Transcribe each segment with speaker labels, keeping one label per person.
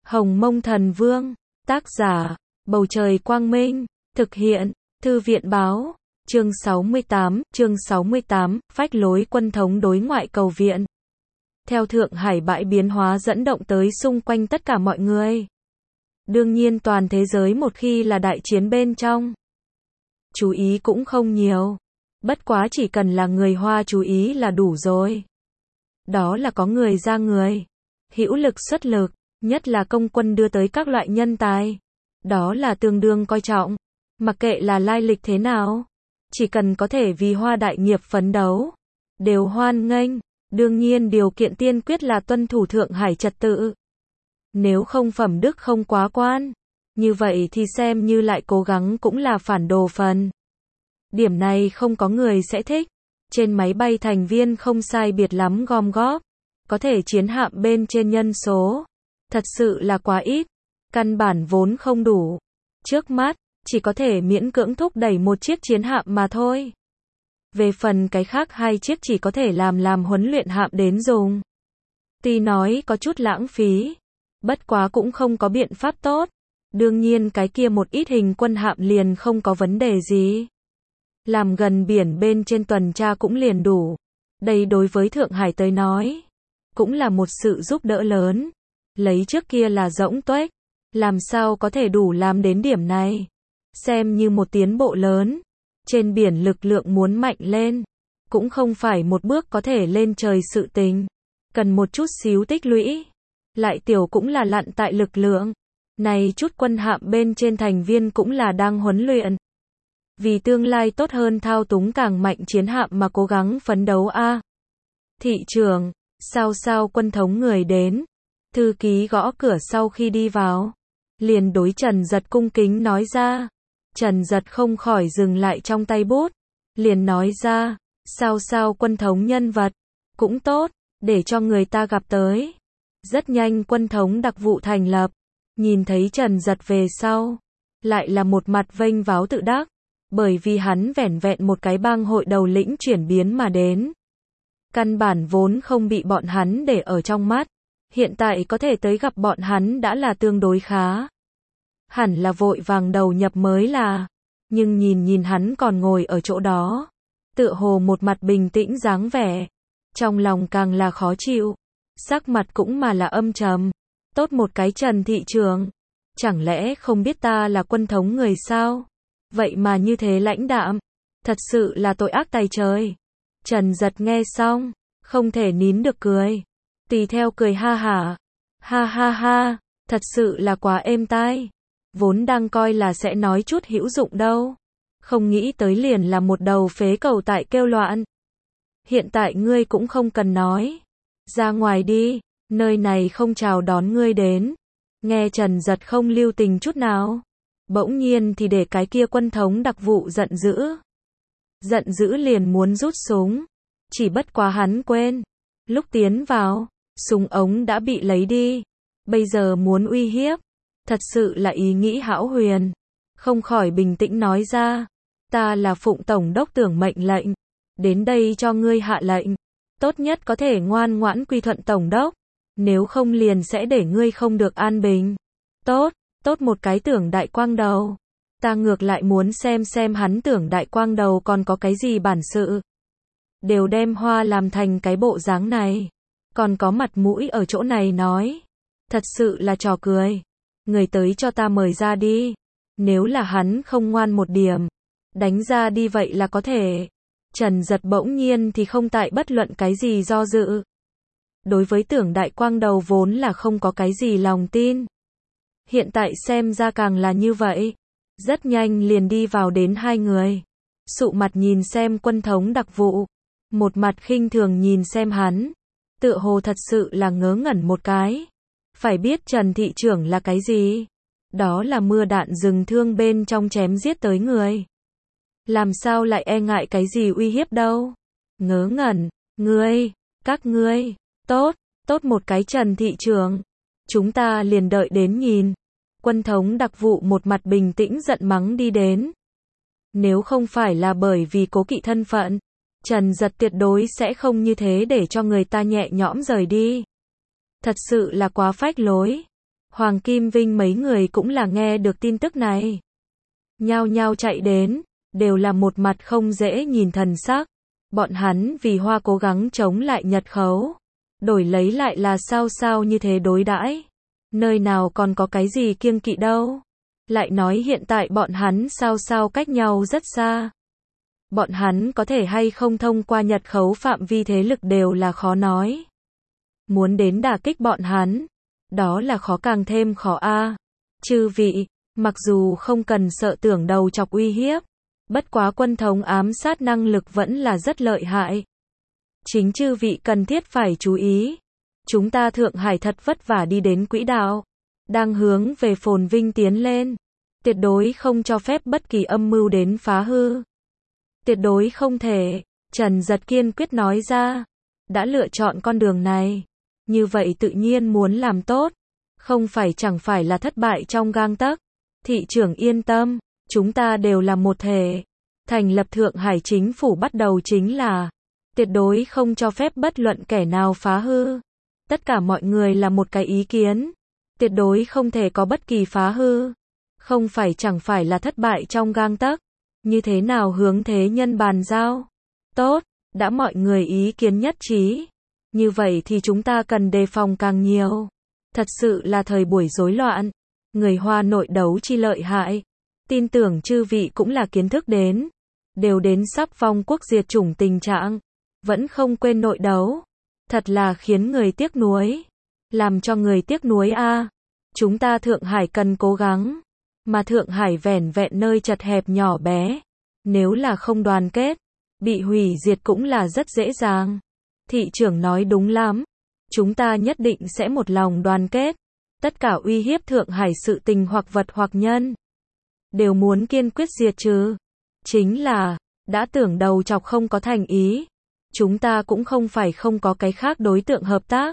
Speaker 1: Hồng Mông Thần Vương, tác giả, Bầu Trời Quang Minh, thực hiện, Thư viện Báo, chương 68, phách lối quân thống đối ngoại cầu viện. Theo Thượng Hải bãi biến hóa dẫn động tới xung quanh tất cả mọi người. Đương nhiên toàn thế giới một khi là đại chiến bên trong. Chú ý cũng không nhiều. Bất quá chỉ cần là người Hoa chú ý là đủ rồi. Đó là có người ra người. Hữu lực xuất lực, nhất là công quân đưa tới các loại nhân tài. Đó là tương đương coi trọng. Mặc kệ là lai lịch thế nào. Chỉ cần có thể vì Hoa đại nghiệp phấn đấu. Đều hoan nghênh. Đương nhiên điều kiện tiên quyết là tuân thủ Thượng Hải trật tự. Nếu không phẩm đức không quá quan. Như vậy thì xem như lại cố gắng cũng là phản đồ phần. Điểm này không có người sẽ thích. Trên máy bay thành viên không sai biệt lắm gom góp. Có thể chiến hạm bên trên nhân số. Thật sự là quá ít. Căn bản vốn không đủ. Trước mắt, chỉ có thể miễn cưỡng thúc đẩy một chiếc chiến hạm mà thôi. Về phần cái khác hai chiếc chỉ có thể làm huấn luyện hạm đến dùng. Tuy nói có chút lãng phí. Bất quá cũng không có biện pháp tốt. Đương nhiên cái kia một ít hình quân hạm liền không có vấn đề gì. Làm gần biển bên trên tuần tra cũng liền đủ. Đây đối với Thượng Hải tới nói. Cũng là một sự giúp đỡ lớn. Lấy trước kia là rỗng tuếch. Làm sao có thể đủ làm đến điểm này. Xem như một tiến bộ lớn. Trên biển lực lượng muốn mạnh lên. Cũng không phải một bước có thể lên trời sự tình. Cần một chút xíu tích lũy. Lại tiểu cũng là lặn tại lực lượng. Này chút quân hạm bên trên thành viên cũng là đang huấn luyện. Vì tương lai tốt hơn thao túng càng mạnh chiến hạm mà cố gắng phấn đấu a. Thị trường, sao quân thống người đến. Thư ký gõ cửa sau khi đi vào. Liền đối Trần Dật cung kính nói ra. Trần Dật không khỏi dừng lại trong tay bút. Liền nói ra, sao quân thống nhân vật. Cũng tốt, để cho người ta gặp tới. Rất nhanh quân thống đặc vụ thành lập. Nhìn thấy Trần Dật về sau. Lại là một mặt vênh váo tự đắc. Bởi vì hắn vẻn vẹn một cái bang hội đầu lĩnh chuyển biến mà đến. Căn bản vốn không bị bọn hắn để ở trong mắt. Hiện tại có thể tới gặp bọn hắn đã là tương đối khá. Hẳn là vội vàng đầu nhập mới là. Nhưng nhìn hắn còn ngồi ở chỗ đó. Tựa hồ một mặt bình tĩnh dáng vẻ. Trong lòng càng là khó chịu. Sắc mặt cũng mà là âm trầm. Tốt một cái Trần thị trường. Chẳng lẽ không biết ta là quân thống người sao? Vậy mà như thế lãnh đạm. Thật sự là tội ác tày trời. Trần Dật nghe xong. Không thể nín được cười. Tùy theo cười ha hả. Ha. Thật sự là quá êm tai. Vốn đang coi là sẽ nói chút hữu dụng đâu. Không nghĩ tới liền là một đầu phế cầu tại kêu loạn. Hiện tại ngươi cũng không cần nói. Ra ngoài đi. Nơi này không chào đón ngươi đến. Nghe Trần Dật không lưu tình chút nào. Bỗng nhiên thì để cái kia quân thống đặc vụ giận dữ. Giận dữ liền muốn rút súng. Chỉ bất quá hắn quên. Lúc tiến vào, súng ống đã bị lấy đi. Bây giờ muốn uy hiếp. Thật sự là ý nghĩ hão huyền. Không khỏi bình tĩnh nói ra. Ta là Phụng Tổng đốc tưởng mệnh lệnh. Đến đây cho ngươi hạ lệnh. Tốt nhất có thể ngoan ngoãn quy thuận Tổng đốc. Nếu không liền sẽ để ngươi không được an bình. Tốt một cái Tưởng Đại Quang Đầu. Ta ngược lại muốn xem hắn Tưởng Đại Quang Đầu còn có cái gì bản sự. Đều đem Hoa làm thành cái bộ dáng này. Còn có mặt mũi ở chỗ này nói. Thật sự là trò cười. Người tới cho ta mời ra đi. Nếu là hắn không ngoan một điểm. Đánh ra đi vậy là có thể. Trần Dật bỗng nhiên thì không tại bất luận cái gì do dự. Đối với Tưởng Đại Quang Đầu vốn là không có cái gì lòng tin. Hiện tại xem ra càng là như vậy. Rất nhanh liền đi vào đến hai người. Sụ mặt nhìn xem quân thống đặc vụ. Một mặt khinh thường nhìn xem hắn. Tựa hồ thật sự là ngớ ngẩn một cái. Phải biết Trần thị trưởng là cái gì? Đó là mưa đạn rừng thương bên trong chém giết tới người. Làm sao lại e ngại cái gì uy hiếp đâu? Ngớ ngẩn. Các ngươi. Tốt một cái Trần thị trưởng. Chúng ta liền đợi đến nhìn. Quân thống đặc vụ một mặt bình tĩnh giận mắng đi đến. Nếu không phải là bởi vì cố kỵ thân phận, Trần Dật tuyệt đối sẽ không như thế để cho người ta nhẹ nhõm rời đi. Thật sự là quá phách lối. Hoàng Kim Vinh mấy người cũng là nghe được tin tức này. Nhao nhao chạy đến, đều là một mặt không dễ nhìn thần sắc. Bọn hắn vì Hoa cố gắng chống lại Nhật khấu, đổi lấy lại là sao như thế đối đãi. Nơi nào còn có cái gì kiêng kỵ đâu. Lại nói hiện tại bọn hắn sao cách nhau rất xa. Bọn hắn có thể hay không thông qua Nhật khấu phạm vi thế lực đều là khó nói. Muốn đến đả kích bọn hắn, đó là khó càng thêm khó a. Chư vị, mặc dù không cần sợ tưởng đầu chọc uy hiếp, bất quá quân thống ám sát năng lực vẫn là rất lợi hại. Chính chư vị cần thiết phải chú ý. Chúng ta Thượng Hải thật vất vả đi đến quỹ đạo, đang hướng về phồn vinh tiến lên. Tuyệt đối không cho phép bất kỳ âm mưu đến phá hư. Tuyệt đối không thể, Trần Giật kiên quyết nói ra. Đã lựa chọn con đường này, như vậy tự nhiên muốn làm tốt, không phải chẳng phải là thất bại trong gang tấc. Thị trưởng yên tâm, chúng ta đều là một thể. Thành lập Thượng Hải chính phủ bắt đầu chính là tuyệt đối không cho phép bất luận kẻ nào phá hư. Tất cả mọi người là một cái ý kiến, tuyệt đối không thể có bất kỳ phá hư. Không phải chẳng phải là thất bại trong gang tấc. Như thế nào hướng thế nhân bàn giao? Tốt, đã mọi người ý kiến nhất trí. Như vậy thì chúng ta cần đề phòng càng nhiều. Thật sự là thời buổi rối loạn. Người Hoa nội đấu chi lợi hại. Tin tưởng chư vị cũng là kiến thức đến. Đều đến sắp vong quốc diệt chủng tình trạng. Vẫn không quên nội đấu. Thật là khiến người tiếc nuối. Làm cho người tiếc nuối a. Chúng ta Thượng Hải cần cố gắng. Mà Thượng Hải vẻn vẹn nơi chật hẹp nhỏ bé. Nếu là không đoàn kết, bị hủy diệt cũng là rất dễ dàng. Thị trưởng nói đúng lắm. Chúng ta nhất định sẽ một lòng đoàn kết. Tất cả uy hiếp Thượng Hải sự tình hoặc vật hoặc nhân, đều muốn kiên quyết diệt trừ. Chính là, đã tưởng đầu chọc không có thành ý. Chúng ta cũng không phải không có cái khác đối tượng hợp tác.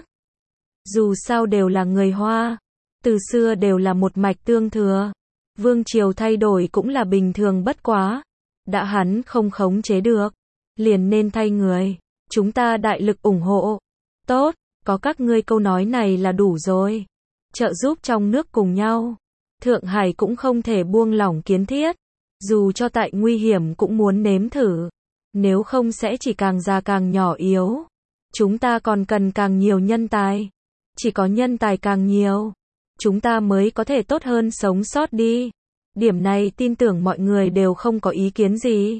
Speaker 1: Dù sao đều là người Hoa. Từ xưa đều là một mạch tương thừa. Vương triều thay đổi cũng là bình thường bất quá. Đã hắn không khống chế được, liền nên thay người. Chúng ta đại lực ủng hộ. Tốt, có các ngươi câu nói này là đủ rồi. Trợ giúp trong nước cùng nhau. Thượng Hải cũng không thể buông lỏng kiến thiết. Dù cho tại nguy hiểm cũng muốn nếm thử. Nếu không sẽ chỉ càng già càng nhỏ yếu. Chúng ta còn cần càng nhiều nhân tài. Chỉ có nhân tài càng nhiều, chúng ta mới có thể tốt hơn sống sót đi. Điểm này tin tưởng mọi người đều không có ý kiến gì.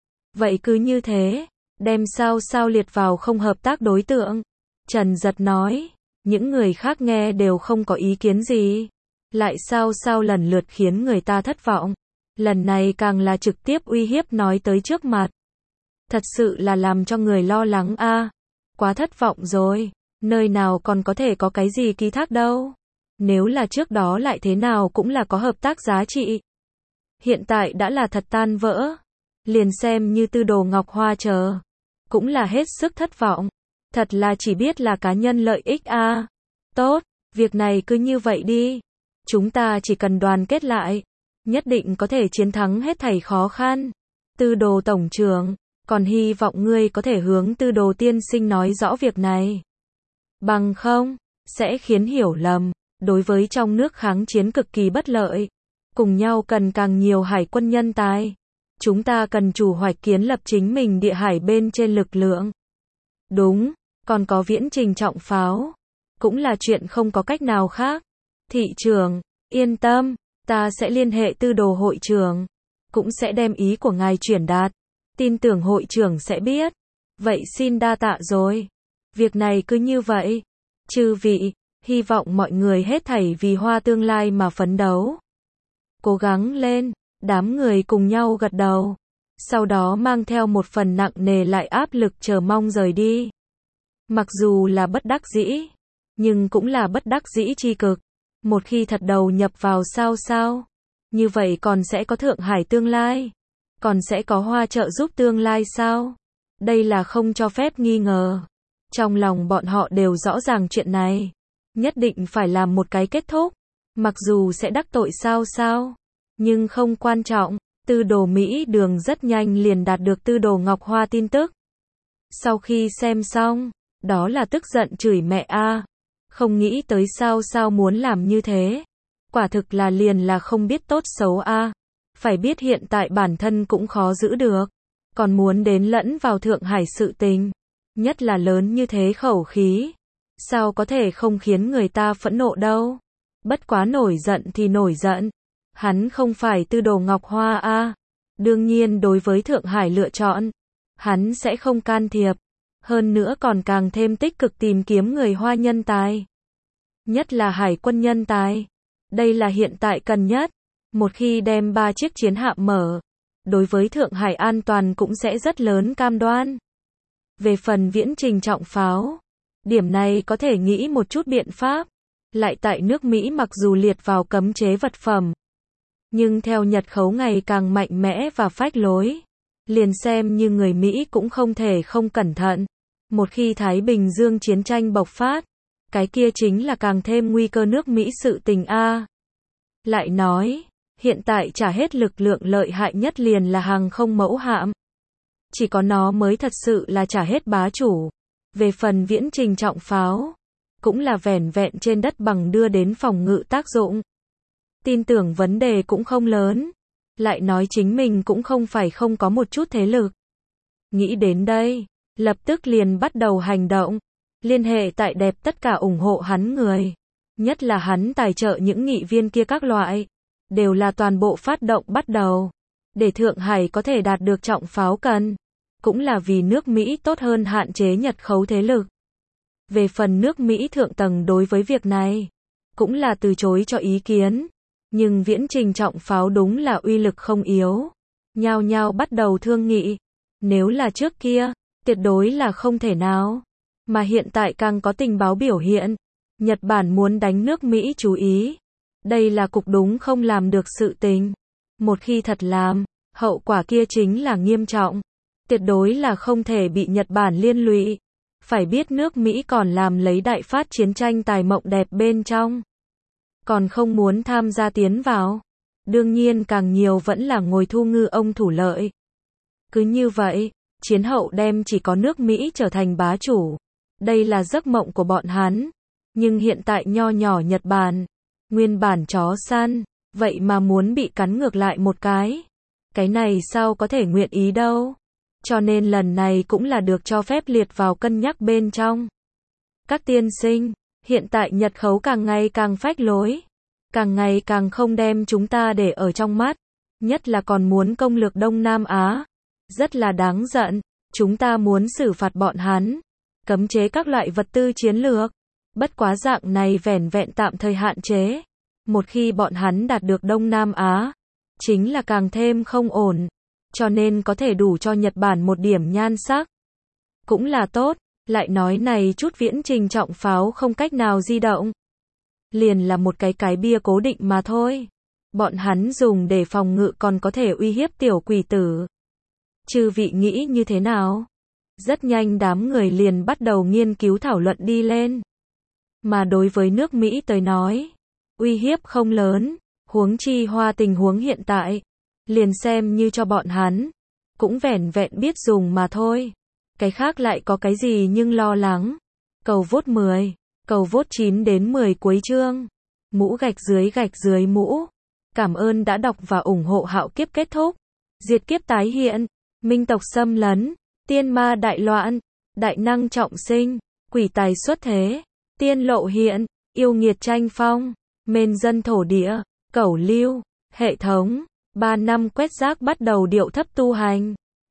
Speaker 1: Vậy cứ như thế, đem sao liệt vào không hợp tác đối tượng. Trần Giật nói, những người khác nghe đều không có ý kiến gì. Lại sao lần lượt khiến người ta thất vọng. Lần này càng là trực tiếp uy hiếp nói tới trước mặt. Thật sự là làm cho người lo lắng a. Quá thất vọng rồi, nơi nào còn có thể có cái gì ký thác đâu. Nếu là trước đó lại thế nào cũng là có hợp tác giá trị. Hiện tại đã là thật tan vỡ. Liền xem như Tư Đồ Ngọc Hoa chờ, cũng là hết sức thất vọng. Thật là chỉ biết là cá nhân lợi ích a. Tốt, việc này cứ như vậy đi. Chúng ta chỉ cần đoàn kết lại, nhất định có thể chiến thắng hết thảy khó khăn. Tư Đồ tổng trưởng, còn hy vọng ngươi có thể hướng Tư Đồ tiên sinh nói rõ việc này. Bằng không, sẽ khiến hiểu lầm, đối với trong nước kháng chiến cực kỳ bất lợi. Cùng nhau cần càng nhiều hải quân nhân tài. Chúng ta cần chủ hoạch kiến lập chính mình địa hải bên trên lực lượng. Đúng, còn có viễn trình trọng pháo. Cũng là chuyện không có cách nào khác. Thị trưởng, yên tâm, ta sẽ liên hệ Tư Đồ hội trưởng. Cũng sẽ đem ý của ngài truyền đạt. Tin tưởng hội trưởng sẽ biết. Vậy xin đa tạ rồi. Việc này cứ như vậy. Chư vị, hy vọng mọi người hết thảy vì Hoa tương lai mà phấn đấu. Cố gắng lên, đám người cùng nhau gật đầu. Sau đó mang theo một phần nặng nề lại áp lực chờ mong rời đi. Mặc dù là bất đắc dĩ, nhưng cũng là bất đắc dĩ chi cực. Một khi thật đầu nhập vào sao, như vậy còn sẽ có Thượng Hải tương lai. Còn sẽ có Hoa trợ giúp tương lai sao? Đây là không cho phép nghi ngờ. Trong lòng bọn họ đều rõ ràng chuyện này. Nhất định phải làm một cái kết thúc. Mặc dù sẽ đắc tội sao, nhưng không quan trọng. Tư Đồ Mỹ Đường rất nhanh liền đạt được Tư Đồ Ngọc Hoa tin tức. Sau khi xem xong, đó là tức giận chửi mẹ a. Không nghĩ tới sao muốn làm như thế. Quả thực là liền là không biết tốt xấu a. Phải biết hiện tại bản thân cũng khó giữ được. Còn muốn đến lẫn vào Thượng Hải sự tình. Nhất là lớn như thế khẩu khí. Sao có thể không khiến người ta phẫn nộ đâu. Bất quá nổi giận thì nổi giận. Hắn không phải Tư Đồ Ngọc Hoa a. Đương nhiên đối với Thượng Hải lựa chọn, hắn sẽ không can thiệp. Hơn nữa còn càng thêm tích cực tìm kiếm người Hoa nhân tài. Nhất là hải quân nhân tài. Đây là hiện tại cần nhất. Một khi đem 3 chiếc chiến hạm mở, đối với Thượng Hải an toàn cũng sẽ rất lớn cam đoan. Về phần viễn trình trọng pháo, điểm này có thể nghĩ một chút biện pháp. Lại tại nước Mỹ mặc dù liệt vào cấm chế vật phẩm, nhưng theo Nhật khấu ngày càng mạnh mẽ và phách lối, liền xem như người Mỹ cũng không thể không cẩn thận. Một khi Thái Bình Dương chiến tranh bộc phát, cái kia chính là càng thêm nguy cơ nước Mỹ sự tình a. Lại nói, hiện tại trả hết lực lượng lợi hại nhất liền là hàng không mẫu hạm. Chỉ có nó mới thật sự là trả hết bá chủ. Về phần viễn trình trọng pháo, cũng là vẻn vẹn trên đất bằng đưa đến phòng ngự tác dụng. Tin tưởng vấn đề cũng không lớn. Lại nói chính mình cũng không phải không có một chút thế lực. Nghĩ đến đây, lập tức liền bắt đầu hành động. Liên hệ tại đẹp tất cả ủng hộ hắn người. Nhất là hắn tài trợ những nghị viên kia các loại. Đều là toàn bộ phát động bắt đầu. Để Thượng Hải có thể đạt được trọng pháo cần. Cũng là vì nước Mỹ tốt hơn hạn chế Nhật khấu thế lực. Về phần nước Mỹ thượng tầng đối với việc này, cũng là từ chối cho ý kiến. Nhưng viễn trình trọng pháo đúng là uy lực không yếu. Nhao nhao bắt đầu thương nghị. Nếu là trước kia, tuyệt đối là không thể nào. Mà hiện tại càng có tình báo biểu hiện. Nhật Bản muốn đánh nước Mỹ chú ý. Đây là cục đúng không làm được sự tình. Một khi thật làm, hậu quả kia chính là nghiêm trọng. Tuyệt đối là không thể bị Nhật Bản liên lụy. Phải biết nước Mỹ còn làm lấy đại phát chiến tranh tài mộng đẹp bên trong. Còn không muốn tham gia tiến vào. Đương nhiên càng nhiều vẫn là ngồi thu ngư ông thủ lợi. Cứ như vậy, chiến hậu đem chỉ có nước Mỹ trở thành bá chủ. Đây là giấc mộng của bọn hắn. Nhưng hiện tại nho nhỏ Nhật Bản, nguyên bản chó săn, vậy mà muốn bị cắn ngược lại một cái. Cái này sao có thể nguyện ý đâu. Cho nên lần này cũng là được cho phép liệt vào cân nhắc bên trong. Các tiên sinh, hiện tại Nhật khấu càng ngày càng phách lối. Càng ngày càng không đem chúng ta để ở trong mắt. Nhất là còn muốn công lược Đông Nam Á. Rất là đáng giận. Chúng ta muốn xử phạt bọn hắn. Cấm chế các loại vật tư chiến lược. Bất quá dạng này vẻn vẹn tạm thời hạn chế. Một khi bọn hắn đạt được Đông Nam Á, chính là càng thêm không ổn. Cho nên có thể đủ cho Nhật Bản một điểm nhan sắc. Cũng là tốt. Lại nói này chút viễn trình trọng pháo không cách nào di động. Liền là một cái bia cố định mà thôi. Bọn hắn dùng để phòng ngự còn có thể uy hiếp tiểu quỷ tử. Chư vị nghĩ như thế nào? Rất nhanh đám người liền bắt đầu nghiên cứu thảo luận đi lên. Mà đối với nước Mỹ tới nói, uy hiếp không lớn, huống chi Hoa tình huống hiện tại, liền xem như cho bọn hắn, cũng vẻn vẹn biết dùng mà thôi. Cái khác lại có cái gì nhưng lo lắng. Cầu vote 10, cầu vote 9 đến 10 cuối chương. Mũ gạch dưới mũ. Cảm ơn đã đọc và ủng hộ Hạo Kiếp kết thúc. Diệt kiếp tái hiện, minh tộc xâm lấn, tiên ma đại loạn, đại năng trọng sinh, quỷ tài xuất thế, tiên lộ hiện, yêu nghiệt tranh phong, mên dân thổ địa, cẩu lưu, hệ thống, 3 năm quét rác bắt đầu điệu thấp tu hành.